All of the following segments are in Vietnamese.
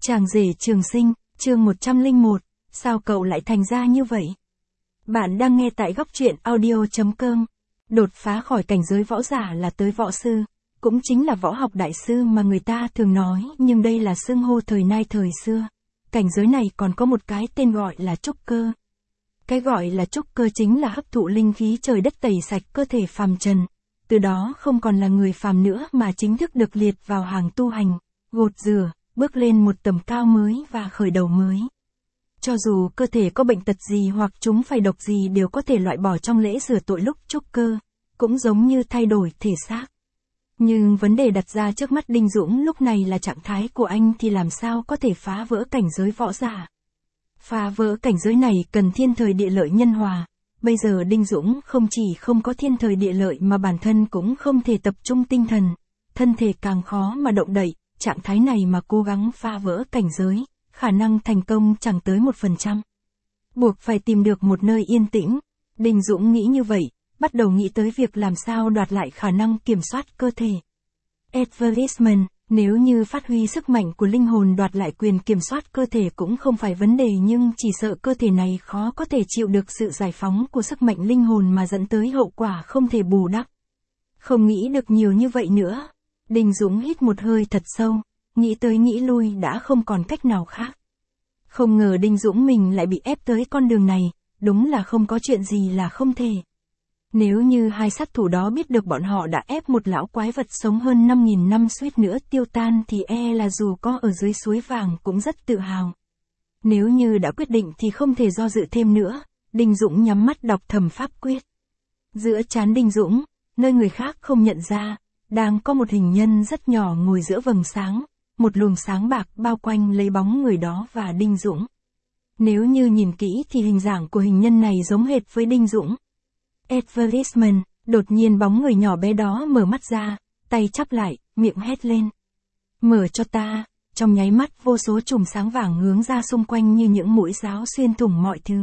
Chàng rể trường sinh, chương 101, sao cậu lại thành ra như vậy? Bạn đang nghe tại góc truyện audio.com. Đột phá khỏi cảnh giới võ giả là tới võ sư, cũng chính là võ học đại sư mà người ta thường nói, nhưng đây là xưng hô thời nay thời xưa. Cảnh giới này còn có một cái tên gọi là trúc cơ. Cái gọi là trúc cơ chính là hấp thụ linh khí trời đất tẩy sạch cơ thể phàm trần. Từ đó không còn là người phàm nữa mà chính thức được liệt vào hàng tu hành, gột rửa, bước lên một tầm cao mới và khởi đầu mới. Cho dù cơ thể có bệnh tật gì hoặc chúng phải độc gì đều có thể loại bỏ trong lễ rửa tội lúc trúc cơ, cũng giống như thay đổi thể xác. Nhưng vấn đề đặt ra trước mắt Đinh Dũng lúc này là trạng thái của anh thì làm sao có thể phá vỡ cảnh giới võ giả. Phá vỡ cảnh giới này cần thiên thời địa lợi nhân hòa. Bây giờ Đinh Dũng không chỉ không có thiên thời địa lợi mà bản thân cũng không thể tập trung tinh thần, thân thể càng khó mà động đậy, trạng thái này mà cố gắng phá vỡ cảnh giới, khả năng thành công chẳng tới 1%. Buộc phải tìm được một nơi yên tĩnh. Đinh Dũng nghĩ như vậy, bắt đầu nghĩ tới việc làm sao đoạt lại khả năng kiểm soát cơ thể. Advertisement, nếu như phát huy sức mạnh của linh hồn đoạt lại quyền kiểm soát cơ thể cũng không phải vấn đề, nhưng chỉ sợ cơ thể này khó có thể chịu được sự giải phóng của sức mạnh linh hồn mà dẫn tới hậu quả không thể bù đắp. Không nghĩ được nhiều như vậy nữa. Đinh Dũng hít một hơi thật sâu, nghĩ tới nghĩ lui đã không còn cách nào khác. Không ngờ Đinh Dũng mình lại bị ép tới con đường này, đúng là không có chuyện gì là không thể. Nếu như hai sát thủ đó biết được bọn họ đã ép một lão quái vật sống hơn 5.000 năm suýt nữa tiêu tan thì là dù có ở dưới suối vàng cũng rất tự hào. Nếu như đã quyết định thì không thể do dự thêm nữa, Đinh Dũng nhắm mắt đọc thầm pháp quyết. Giữa trán Đinh Dũng, nơi người khác không nhận ra, đang có một hình nhân rất nhỏ ngồi giữa vầng sáng, một luồng sáng bạc bao quanh lấy bóng người đó và Đinh Dũng. Nếu như nhìn kỹ thì hình dạng của hình nhân này giống hệt với Đinh Dũng. Advertisement, đột nhiên bóng người nhỏ bé đó mở mắt ra, tay chắp lại, miệng hét lên. Mở cho ta, trong nháy mắt vô số chùm sáng vàng hướng ra xung quanh như những mũi giáo xuyên thủng mọi thứ.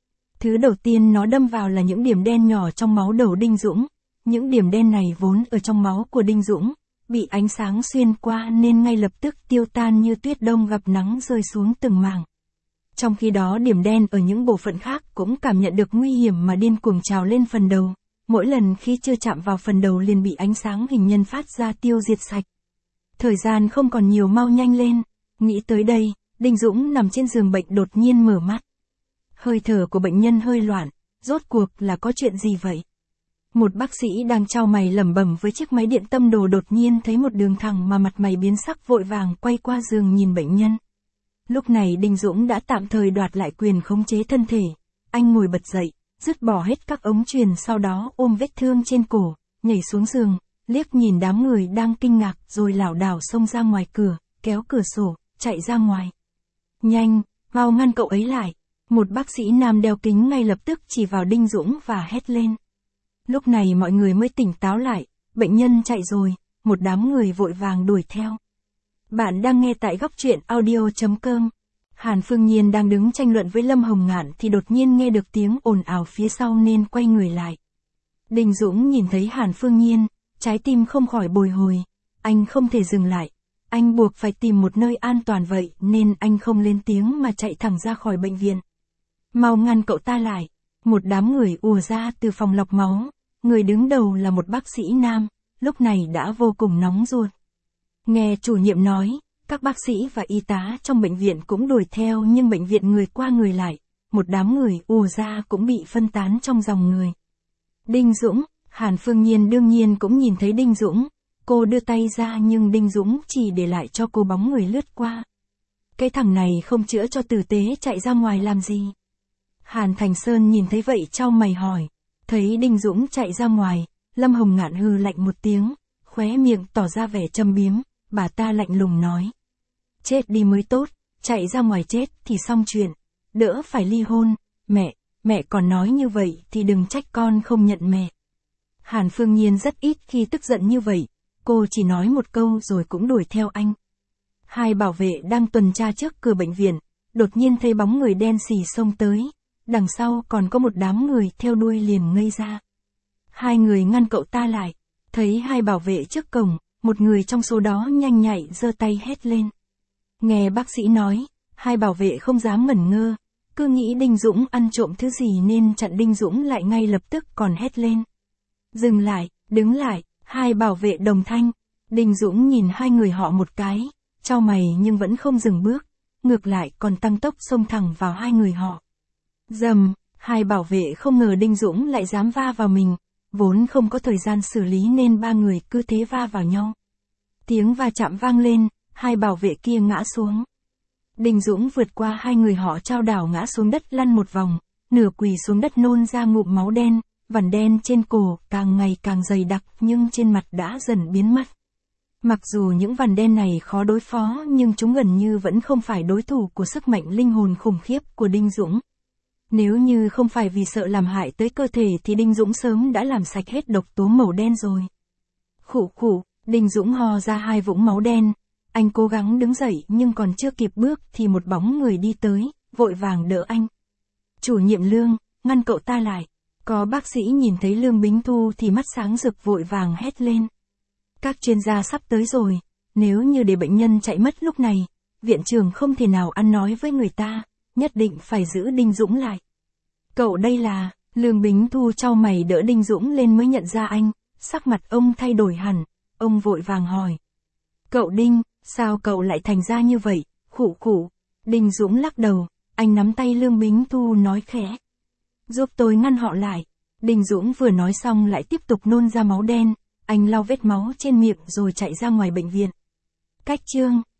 Thứ đầu tiên nó đâm vào là những điểm đen nhỏ trong máu đầu Đinh Dũng. Những điểm đen này vốn ở trong máu của Đinh Dũng, bị ánh sáng xuyên qua nên ngay lập tức tiêu tan như tuyết đông gặp nắng rơi xuống từng mảng. Trong khi đó điểm đen ở những bộ phận khác cũng cảm nhận được nguy hiểm mà điên cuồng trào lên phần đầu. Mỗi lần khi chưa chạm vào phần đầu liền bị ánh sáng hình nhân phát ra tiêu diệt sạch. Thời gian không còn nhiều, mau nhanh lên. Nghĩ tới đây, Đinh Dũng nằm trên giường bệnh đột nhiên mở mắt. Hơi thở của bệnh nhân hơi loạn, rốt cuộc là có chuyện gì vậy? Một bác sĩ đang chau mày lẩm bẩm với chiếc máy điện tâm đồ đột nhiên thấy một đường thẳng mà mặt mày biến sắc, vội vàng quay qua giường nhìn bệnh nhân. Lúc này Đinh Dũng đã tạm thời đoạt lại quyền khống chế thân thể. Anh ngồi bật dậy, dứt bỏ hết các ống truyền, sau đó ôm vết thương trên cổ, nhảy xuống giường, liếc nhìn đám người đang kinh ngạc rồi lảo đảo xông ra ngoài cửa, kéo cửa sổ, chạy ra ngoài. Nhanh, mau ngăn cậu ấy lại. Một bác sĩ nam đeo kính ngay lập tức chỉ vào Đinh Dũng và hét lên. Lúc này mọi người mới tỉnh táo lại, bệnh nhân chạy rồi, một đám người vội vàng đuổi theo. Bạn đang nghe tại góc truyện audio.com. Hàn Phương Nhiên đang đứng tranh luận với Lâm Hồng Ngạn thì đột nhiên nghe được tiếng ồn ào phía sau nên quay người lại. Đinh Dũng nhìn thấy Hàn Phương Nhiên, trái tim không khỏi bồi hồi. Anh không thể dừng lại. Anh buộc phải tìm một nơi an toàn vậy nên anh không lên tiếng mà chạy thẳng ra khỏi bệnh viện. Mau ngăn cậu ta lại. Một đám người ùa ra từ phòng lọc máu. Người đứng đầu là một bác sĩ nam, lúc này đã vô cùng nóng ruột. Nghe chủ nhiệm nói, các bác sĩ và y tá trong bệnh viện cũng đuổi theo nhưng bệnh viện người qua người lại, một đám người ùa ra cũng bị phân tán trong dòng người. Đinh Dũng, Hàn Phương Nhiên đương nhiên cũng nhìn thấy Đinh Dũng, cô đưa tay ra nhưng Đinh Dũng chỉ để lại cho cô bóng người lướt qua. Cái thằng này không chữa cho tử tế chạy ra ngoài làm gì? Hàn Thành Sơn nhìn thấy vậy chau mày hỏi. Thấy Đinh Dũng chạy ra ngoài, Lâm Hồng Ngạn hừ lạnh một tiếng, khóe miệng tỏ ra vẻ châm biếm, bà ta lạnh lùng nói. Chết đi mới tốt, chạy ra ngoài chết thì xong chuyện, đỡ phải ly hôn, mẹ còn nói như vậy thì đừng trách con không nhận mẹ. Hàn Phương Nhiên rất ít khi tức giận như vậy, cô chỉ nói một câu rồi cũng đuổi theo anh. Hai bảo vệ đang tuần tra trước cửa bệnh viện, đột nhiên thấy bóng người đen xì xông tới. Đằng sau còn có một đám người theo đuôi liền ngây ra. Hai người ngăn cậu ta lại. Thấy hai bảo vệ trước cổng, một người trong số đó nhanh nhạy giơ tay hét lên. Nghe bác sĩ nói, hai bảo vệ không dám ngẩn ngơ, cứ nghĩ Đinh Dũng ăn trộm thứ gì nên chặn Đinh Dũng lại ngay lập tức còn hét lên. Dừng lại, đứng lại, hai bảo vệ đồng thanh. Đinh Dũng nhìn hai người họ một cái, chau mày nhưng vẫn không dừng bước, ngược lại còn tăng tốc xông thẳng vào hai người họ. Dầm, hai bảo vệ không ngờ Đinh Dũng lại dám va vào mình, vốn không có thời gian xử lý nên ba người cứ thế va vào nhau. Tiếng va chạm vang lên, hai bảo vệ kia ngã xuống. Đinh Dũng vượt qua hai người họ chao đảo ngã xuống đất lăn một vòng, nửa quỳ xuống đất nôn ra ngụm máu đen, vằn đen trên cổ càng ngày càng dày đặc nhưng trên mặt đã dần biến mất. Mặc dù những vằn đen này khó đối phó nhưng chúng gần như vẫn không phải đối thủ của sức mạnh linh hồn khủng khiếp của Đinh Dũng. Nếu như không phải vì sợ làm hại tới cơ thể thì Đinh Dũng sớm đã làm sạch hết độc tố màu đen rồi. Khụ khụ, Đinh Dũng ho ra hai vũng máu đen. Anh cố gắng đứng dậy nhưng còn chưa kịp bước thì một bóng người đi tới, vội vàng đỡ anh. Chủ nhiệm Lương, ngăn cậu ta lại. Có bác sĩ nhìn thấy Lương Bính Thu thì mắt sáng rực vội vàng hét lên. Các chuyên gia sắp tới rồi, nếu như để bệnh nhân chạy mất lúc này, viện trưởng không thể nào ăn nói với người ta, nhất định phải giữ Đinh Dũng lại. Cậu đây là, Lương Bính Thu chau mày đỡ Đinh Dũng lên mới nhận ra anh, sắc mặt ông thay đổi hẳn, ông vội vàng hỏi. Cậu Đinh, sao cậu lại thành ra như vậy, khụ khụ. Đinh Dũng lắc đầu, anh nắm tay Lương Bính Thu nói khẽ. Giúp tôi ngăn họ lại. Đinh Dũng vừa nói xong lại tiếp tục nôn ra máu đen, anh lau vết máu trên miệng rồi chạy ra ngoài bệnh viện. Cách chương